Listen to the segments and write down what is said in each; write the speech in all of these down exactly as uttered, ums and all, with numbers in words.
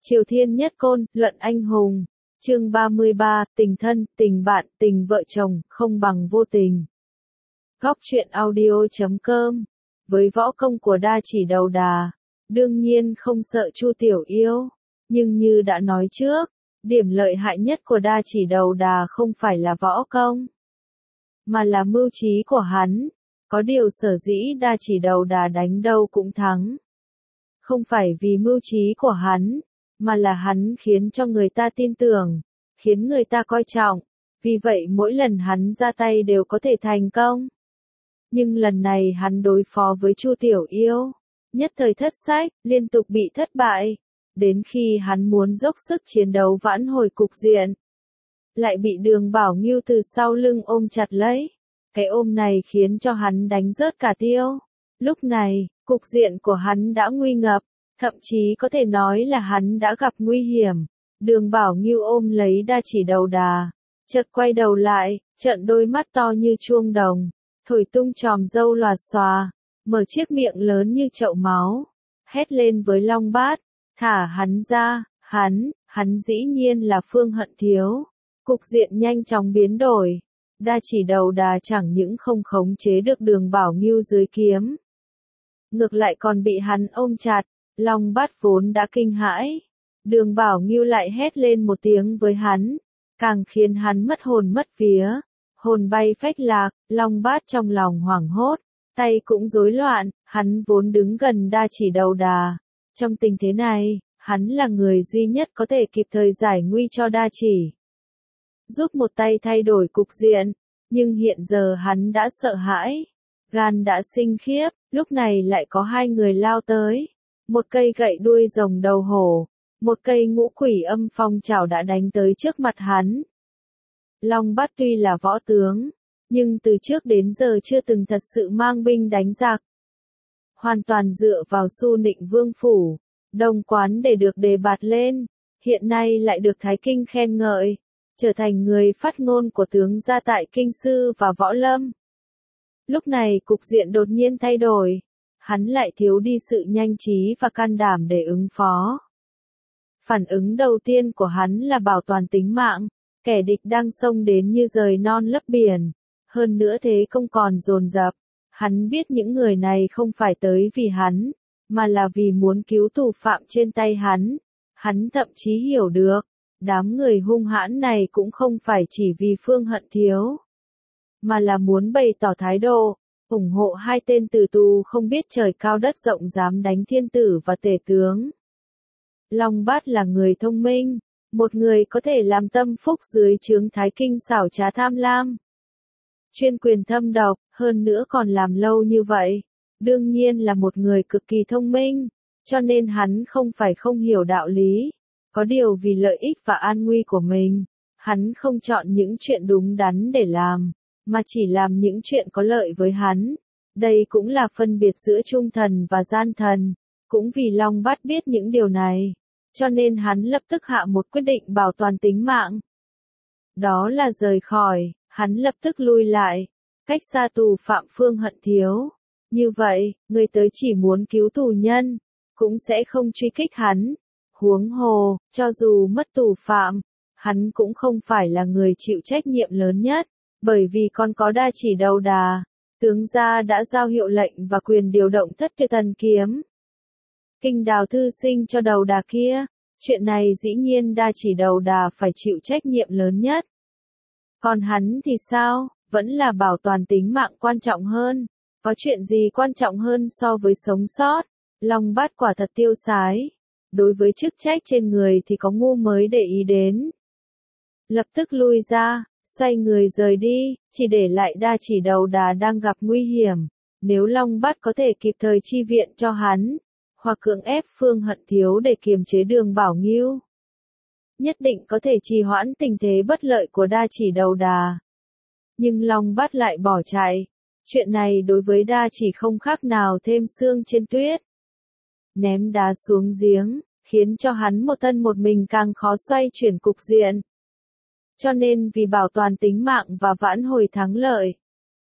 Triều Thiên Nhất Côn, Luận Anh Hùng. Chương ba mươi ba, tình thân, tình bạn, tình vợ chồng, không bằng vô tình. Góc truyện audio chấm com. Với võ công của đa chỉ đầu đà, đương nhiên không sợ Chu Tiểu Yêu, nhưng như đã nói trước, điểm lợi hại nhất của đa chỉ đầu đà không phải là võ công, mà là mưu trí của hắn. Có điều sở dĩ đa chỉ đầu đà đánh đâu cũng thắng, không phải vì mưu trí của hắn, mà là hắn khiến cho người ta tin tưởng, khiến người ta coi trọng, vì vậy mỗi lần hắn ra tay đều có thể thành công. Nhưng lần này hắn đối phó với Chu Tiểu Yêu, nhất thời thất sách, liên tục bị thất bại, đến khi hắn muốn dốc sức chiến đấu vãn hồi cục diện, lại bị Đường Bảo Ngưu từ sau lưng ôm chặt lấy. Cái ôm này khiến cho hắn đánh rớt cả tiêu. Lúc này, cục diện của hắn đã nguy ngập, thậm chí có thể nói là hắn đã gặp nguy hiểm. Đường Bảo Ngưu ôm lấy đa chỉ đầu đà, chợt quay đầu lại, trợn đôi mắt to như chuông đồng, thổi tung chòm râu loạt xòa, mở chiếc miệng lớn như chậu máu, hét lên với Long Bát, thả hắn ra. Hắn, hắn dĩ nhiên là Phương Hận Thiếu. Cục diện nhanh chóng biến đổi. Đa chỉ đầu đà chẳng những không khống chế được Đường Bảo Ngưu dưới kiếm, ngược lại còn bị hắn ôm chặt. Long Bát vốn đã kinh hãi, Đường Bảo Ngưu lại hét lên một tiếng với hắn, càng khiến hắn mất hồn mất vía, hồn bay phách lạc. Long Bát trong lòng hoảng hốt, tay cũng rối loạn. Hắn vốn đứng gần đa chỉ đầu đà, trong tình thế này, hắn là người duy nhất có thể kịp thời giải nguy cho đa chỉ, giúp một tay thay đổi cục diện. Nhưng hiện giờ hắn đã sợ hãi, gan đã sinh khiếp. Lúc này lại có hai người lao tới, một cây gậy đuôi rồng đầu hổ, một cây ngũ quỷ âm phong trảo đã đánh tới trước mặt hắn. Long Bát tuy là võ tướng, nhưng từ trước đến giờ chưa từng thật sự mang binh đánh giặc, hoàn toàn dựa vào Xu Nịnh Vương phủ, Đông Quán để được đề bạt lên, hiện nay lại được Thái Kinh khen ngợi, trở thành người phát ngôn của tướng gia tại Kinh Sư và Võ Lâm. Lúc này cục diện đột nhiên thay đổi, hắn lại thiếu đi sự nhanh trí và can đảm để ứng phó. Phản ứng đầu tiên của hắn là bảo toàn tính mạng, kẻ địch đang xông đến như rời non lấp biển, hơn nữa thế công còn dồn dập. Hắn biết những người này không phải tới vì hắn, mà là vì muốn cứu tù phạm trên tay hắn. Hắn thậm chí hiểu được, đám người hung hãn này cũng không phải chỉ vì Phương Hận Thiếu, mà là muốn bày tỏ thái độ, ủng hộ hai tên tử tù không biết trời cao đất rộng dám đánh thiên tử và tể tướng. Long Bát là người thông minh, một người có thể làm tâm phúc dưới trướng Thái Kinh xảo trá tham lam, chuyên quyền thâm độc, hơn nữa còn làm lâu như vậy, đương nhiên là một người cực kỳ thông minh, cho nên hắn không phải không hiểu đạo lý. Có điều vì lợi ích và an nguy của mình, hắn không chọn những chuyện đúng đắn để làm, mà chỉ làm những chuyện có lợi với hắn. Đây cũng là phân biệt giữa trung thần và gian thần. Cũng vì Long Bát biết những điều này, cho nên hắn lập tức hạ một quyết định bảo toàn tính mạng. Đó là rời khỏi, hắn lập tức lui lại, cách xa tù phạm Phương Hận Thiếu. Như vậy, người tới chỉ muốn cứu tù nhân, cũng sẽ không truy kích hắn. Huống hồ, cho dù mất tù phạm, hắn cũng không phải là người chịu trách nhiệm lớn nhất, bởi vì còn có đa chỉ đầu đà, tướng gia đã giao hiệu lệnh và quyền điều động Thất Tuyệt Thần Kiếm, Kinh Đào Thư Sinh cho đầu đà kia. Chuyện này dĩ nhiên đa chỉ đầu đà phải chịu trách nhiệm lớn nhất. Còn hắn thì sao, vẫn là bảo toàn tính mạng quan trọng hơn. Có chuyện gì quan trọng hơn so với sống sót? Long Bát quả thật tiêu sái. Đối với chức trách trên người thì có ngu mới để ý đến. Lập tức lui ra, xoay người rời đi, chỉ để lại đa chỉ đầu đà đang gặp nguy hiểm. Nếu Long Bát có thể kịp thời chi viện cho hắn, hoặc cưỡng ép Phương Hận Thiếu để kiềm chế Đường Bảo Ngưu, nhất định có thể trì hoãn tình thế bất lợi của đa chỉ đầu đà. Nhưng Long Bát lại bỏ chạy. Chuyện này đối với đa chỉ không khác nào thêm sương trên tuyết, ném đá xuống giếng, khiến cho hắn một thân một mình càng khó xoay chuyển cục diện. Cho nên vì bảo toàn tính mạng và vãn hồi thắng lợi,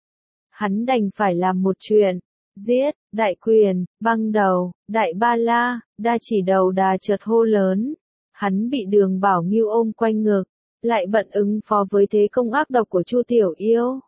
hắn đành phải làm một chuyện, giết, đại quyền, băng đầu, đại ba la. Đa chỉ đầu đà chợt hô lớn, hắn bị Đường Bảo Ngưu ôm quanh ngực, lại bận ứng phó với thế công ác độc của Chu Tiểu Yêu.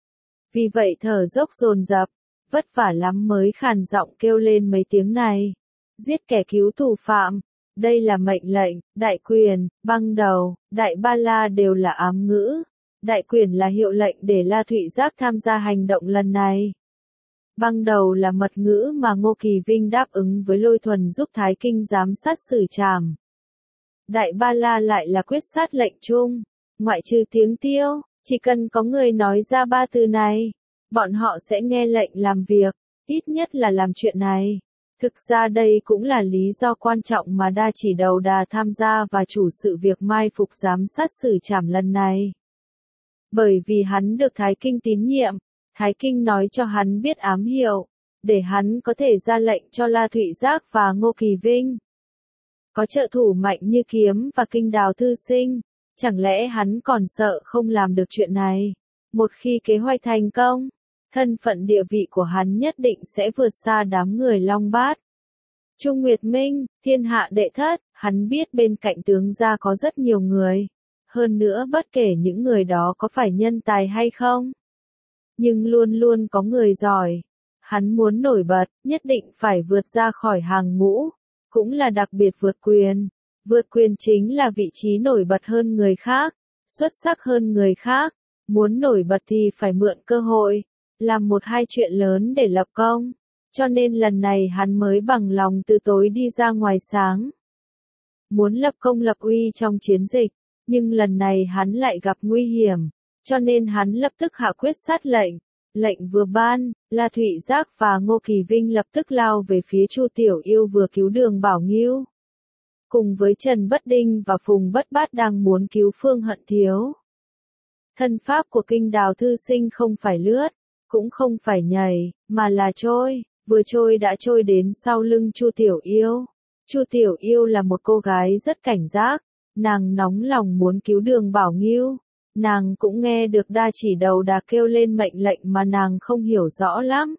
Vì vậy thở dốc dồn dập, vất vả lắm mới khàn giọng kêu lên mấy tiếng này. Giết kẻ cứu thủ phạm, đây là mệnh lệnh, đại quyền, băng đầu, đại ba la đều là ám ngữ. Đại quyền là hiệu lệnh để La Thụy Giác tham gia hành động lần này. Băng đầu là mật ngữ mà Ngô Kỳ Vinh đáp ứng với Lôi Thuần giúp Thái Kinh giám sát xử trảm. Đại ba la lại là quyết sát lệnh chung, ngoại trừ tiếng tiêu, chỉ cần có người nói ra ba từ này, bọn họ sẽ nghe lệnh làm việc, ít nhất là làm chuyện này. Thực ra đây cũng là lý do quan trọng mà Đa Chỉ Đầu Đà tham gia và chủ sự việc mai phục giám sát xử trảm lần này. Bởi vì hắn được Thái Kinh tín nhiệm, Thái Kinh nói cho hắn biết ám hiệu, để hắn có thể ra lệnh cho La Thụy Giác và Ngô Kỳ Vinh. Có trợ thủ mạnh như Kiếm và Kinh Đào Thư Sinh, chẳng lẽ hắn còn sợ không làm được chuyện này? Một khi kế hoạch thành công, thân phận địa vị của hắn nhất định sẽ vượt xa đám người Long Bát. Trung Nguyệt Minh, thiên hạ đệ thất, hắn biết bên cạnh tướng gia có rất nhiều người. Hơn nữa bất kể những người đó có phải nhân tài hay không, nhưng luôn luôn có người giỏi. Hắn muốn nổi bật, nhất định phải vượt ra khỏi hàng ngũ, cũng là đặc biệt vượt quyền. Vượt quyền chính là vị trí nổi bật hơn người khác, xuất sắc hơn người khác. Muốn nổi bật thì phải mượn cơ hội, làm một hai chuyện lớn để lập công. Cho nên lần này hắn mới bằng lòng từ tối đi ra ngoài sáng. Muốn lập công lập uy trong chiến dịch, nhưng lần này hắn lại gặp nguy hiểm, cho nên hắn lập tức hạ quyết sát lệnh. Lệnh vừa ban, La Thụy Giác và Ngô Kỳ Vinh lập tức lao về phía Chu Tiểu Yêu vừa cứu Đường Bảo Ngưu. Cùng với Trần Bất Đinh và Phùng Bất Bát đang muốn cứu Phương Hận Thiếu. Thân pháp của Kinh Đào Thư Sinh không phải lướt, cũng không phải nhảy, mà là trôi, vừa trôi đã trôi đến sau lưng Chu Tiểu Yêu. Chu Tiểu Yêu là một cô gái rất cảnh giác, nàng nóng lòng muốn cứu Đường Bảo Ngưu. Nàng cũng nghe được Đa Chỉ Đầu Đà kêu lên mệnh lệnh mà nàng không hiểu rõ lắm.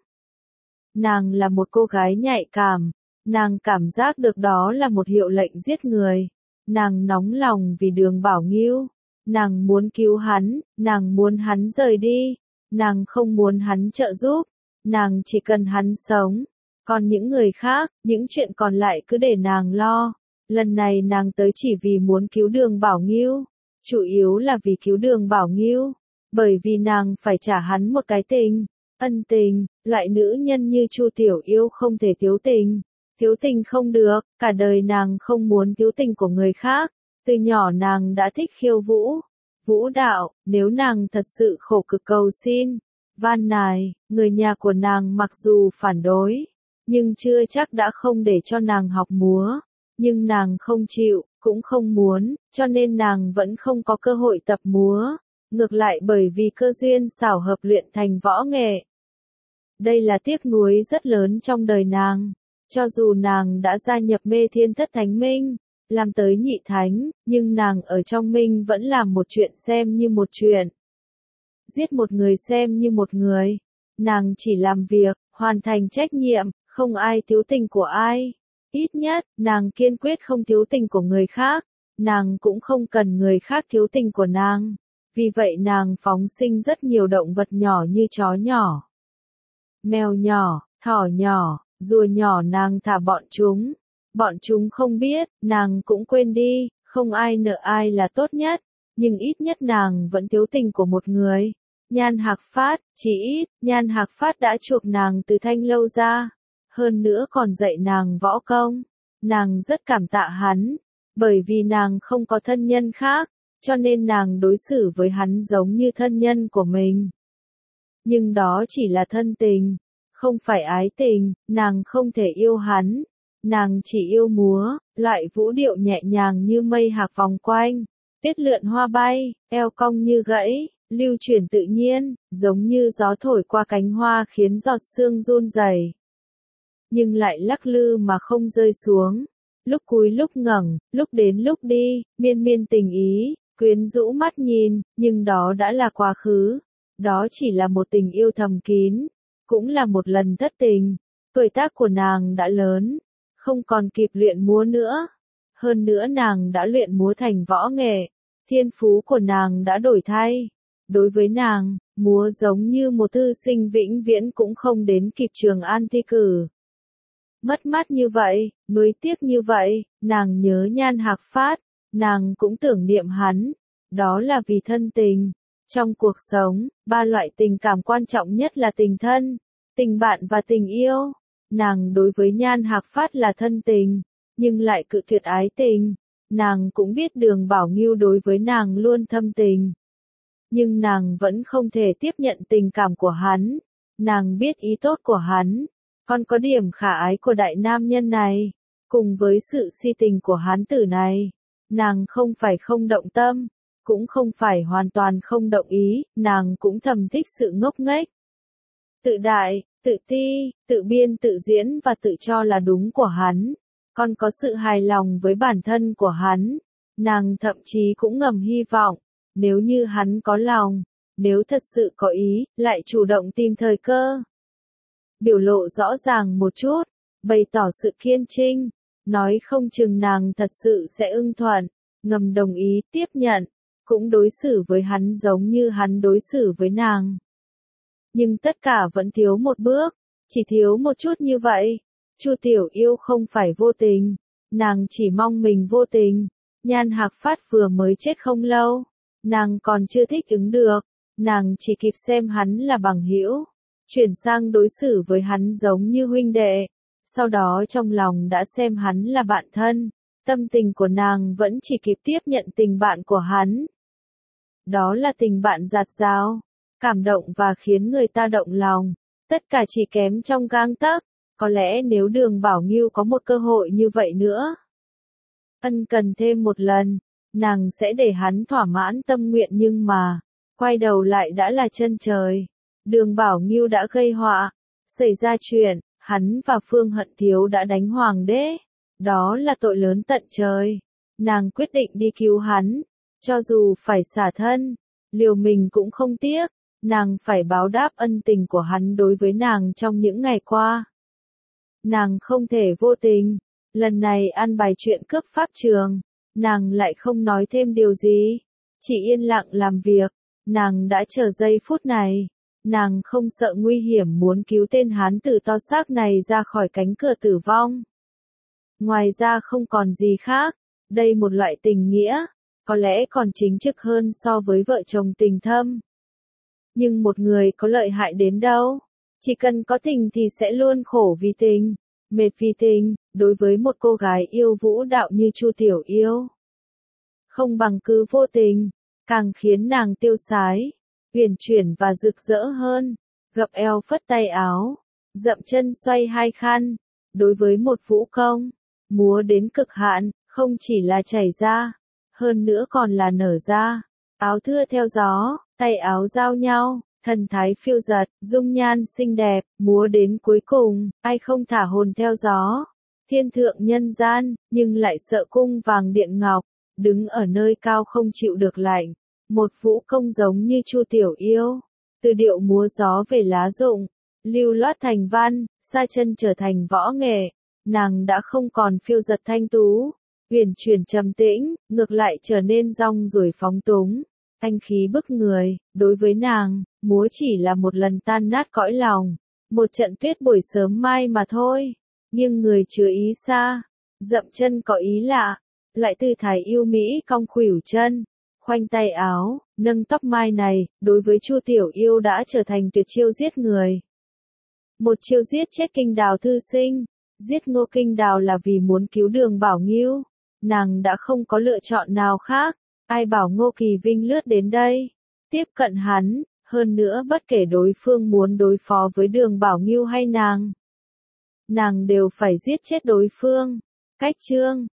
Nàng là một cô gái nhạy cảm, nàng cảm giác được đó là một hiệu lệnh giết người. Nàng nóng lòng vì Đường Bảo Ngưu, nàng muốn cứu hắn, nàng muốn hắn rời đi, nàng không muốn hắn trợ giúp, nàng chỉ cần hắn sống. Còn những người khác, những chuyện còn lại cứ để nàng lo. Lần này nàng tới chỉ vì muốn cứu Đường Bảo Ngưu. Chủ yếu là vì cứu Đường Bảo Ngưu, bởi vì nàng phải trả hắn một cái tình, ân tình. Loại nữ nhân như Chu Tiểu Yêu không thể thiếu tình, thiếu tình không được, cả đời nàng không muốn thiếu tình của người khác. Từ nhỏ nàng đã thích khiêu vũ, vũ đạo, nếu nàng thật sự khổ cực cầu xin, van nài, người nhà của nàng mặc dù phản đối, nhưng chưa chắc đã không để cho nàng học múa, nhưng nàng không chịu, cũng không muốn, cho nên nàng vẫn không có cơ hội tập múa, ngược lại bởi vì cơ duyên xảo hợp luyện thành võ nghệ. Đây là tiếc nuối rất lớn trong đời nàng, cho dù nàng đã gia nhập Mê Thiên Thất Thánh Minh, làm tới nhị thánh, nhưng nàng ở trong Minh vẫn làm một chuyện xem như một chuyện. Giết một người xem như một người, nàng chỉ làm việc, hoàn thành trách nhiệm, không ai thiếu tình của ai. Ít nhất, nàng kiên quyết không thiếu tình của người khác, nàng cũng không cần người khác thiếu tình của nàng. Vì vậy nàng phóng sinh rất nhiều động vật nhỏ như chó nhỏ, mèo nhỏ, thỏ nhỏ, rùa nhỏ, nàng thả bọn chúng. Bọn chúng không biết, nàng cũng quên đi, không ai nợ ai là tốt nhất, nhưng ít nhất nàng vẫn thiếu tình của một người. Nhan Hạc Phát, chỉ ít, Nhan Hạc Phát đã chuộc nàng từ Thanh Lâu ra. Hơn nữa còn dạy nàng võ công. Nàng rất cảm tạ hắn, bởi vì nàng không có thân nhân khác, cho nên nàng đối xử với hắn giống như thân nhân của mình. Nhưng đó chỉ là thân tình, không phải ái tình, nàng không thể yêu hắn, nàng chỉ yêu múa, loại vũ điệu nhẹ nhàng như mây hạc vòng quanh, tuyết lượn hoa bay, eo cong như gãy, lưu chuyển tự nhiên, giống như gió thổi qua cánh hoa khiến giọt sương run rẩy, nhưng lại lắc lư mà không rơi xuống. Lúc cúi lúc ngẩng, lúc đến lúc đi, miên miên tình ý, quyến rũ mắt nhìn, nhưng đó đã là quá khứ. Đó chỉ là một tình yêu thầm kín, cũng là một lần thất tình. Tuổi tác của nàng đã lớn, không còn kịp luyện múa nữa. Hơn nữa nàng đã luyện múa thành võ nghệ, thiên phú của nàng đã đổi thay. Đối với nàng, múa giống như một thư sinh vĩnh viễn cũng không đến kịp Trường An thi cử. Mất mát như vậy, nuối tiếc như vậy, nàng nhớ Nhan Hạc Phát, nàng cũng tưởng niệm hắn, đó là vì thân tình. Trong cuộc sống, ba loại tình cảm quan trọng nhất là tình thân, tình bạn và tình yêu. Nàng đối với Nhan Hạc Phát là thân tình, nhưng lại cự tuyệt ái tình. Nàng cũng biết Đường Bảo Ngưu đối với nàng luôn thâm tình. Nhưng nàng vẫn không thể tiếp nhận tình cảm của hắn. Nàng biết ý tốt của hắn, còn có điểm khả ái của đại nam nhân này, cùng với sự si tình của hán tử này. Nàng không phải không động tâm, cũng không phải hoàn toàn không động ý, nàng cũng thầm thích sự ngốc nghếch. Tự đại, tự ti, tự biên tự diễn và tự cho là đúng của hắn, còn có sự hài lòng với bản thân của hắn. Nàng thậm chí cũng ngầm hy vọng, nếu như hắn có lòng, nếu thật sự có ý, lại chủ động tìm thời cơ. Biểu lộ rõ ràng một chút, bày tỏ sự kiên trinh, nói không chừng nàng thật sự sẽ ưng thuận, ngầm đồng ý, tiếp nhận, cũng đối xử với hắn giống như hắn đối xử với nàng. Nhưng tất cả vẫn thiếu một bước, chỉ thiếu một chút như vậy. Chu Tiểu Yêu không phải vô tình, nàng chỉ mong mình vô tình. Nhan Hạc Phát vừa mới chết không lâu, nàng còn chưa thích ứng được, nàng chỉ kịp xem hắn là bằng hữu, chuyển sang đối xử với hắn giống như huynh đệ, sau đó trong lòng đã xem hắn là bạn thân, tâm tình của nàng vẫn chỉ kịp tiếp nhận tình bạn của hắn. Đó là tình bạn dạt dào, cảm động và khiến người ta động lòng, tất cả chỉ kém trong gang tấc. Có lẽ nếu Đường Bảo Ngưu có một cơ hội như vậy nữa, ân cần thêm một lần, nàng sẽ để hắn thỏa mãn tâm nguyện, nhưng mà, quay đầu lại đã là chân trời. Đường Bảo Ngưu đã gây họa, xảy ra chuyện, hắn và Phương Hận Thiếu đã đánh hoàng đế, đó là tội lớn tận trời. Nàng quyết định đi cứu hắn, cho dù phải xả thân, liều mình cũng không tiếc, nàng phải báo đáp ân tình của hắn đối với nàng trong những ngày qua. Nàng không thể vô tình, lần này an bài chuyện cướp pháp trường, nàng lại không nói thêm điều gì, chỉ yên lặng làm việc, nàng đã chờ giây phút này, nàng không sợ nguy hiểm muốn cứu tên hán tử to xác này ra khỏi cánh cửa tử vong. Ngoài ra không còn gì khác, đây một loại tình nghĩa, có lẽ còn chính trực hơn so với vợ chồng tình thâm. Nhưng một người có lợi hại đến đâu? Chỉ cần có tình thì sẽ luôn khổ vì tình, mệt vì tình, đối với một cô gái yêu vũ đạo như Chu Tiểu Yêu. Không bằng cứ vô tình, càng khiến nàng tiêu sái, huyền chuyển và rực rỡ hơn, gập eo phất tay áo, dậm chân xoay hai khăn, đối với một vũ công, múa đến cực hạn, không chỉ là chảy ra, hơn nữa còn là nở ra, áo thưa theo gió, tay áo giao nhau. Thần thái phiêu dật, dung nhan xinh đẹp, múa đến cuối cùng, ai không thả hồn theo gió. Thiên thượng nhân gian, nhưng lại sợ cung vàng điện ngọc, đứng ở nơi cao không chịu được lạnh. Một vũ công giống như Chu Tiểu Yêu, từ điệu múa gió về lá rụng, lưu loát thành văn, sa chân trở thành võ nghệ. Nàng đã không còn phiêu dật thanh tú, huyền chuyển trầm tĩnh, ngược lại trở nên rong ruổi phóng túng. Anh khí bức người, đối với nàng, múa chỉ là một lần tan nát cõi lòng, một trận tuyết buổi sớm mai mà thôi. Nhưng người chứa ý xa, dậm chân có ý lạ, lại tư thái yêu mỹ cong khuỷu chân, khoanh tay áo, nâng tóc mai này, đối với Chu Tiểu Yêu đã trở thành tuyệt chiêu giết người. Một chiêu giết chết Kinh Đào thư sinh, giết Ngô Kinh Đào là vì muốn cứu Đường Bảo Ngưu, nàng đã không có lựa chọn nào khác. Ai bảo Ngô Kỳ Vinh lướt đến đây, tiếp cận hắn, hơn nữa bất kể đối phương muốn đối phó với Đường Bảo Ngưu hay nàng, nàng đều phải giết chết đối phương. Cách chương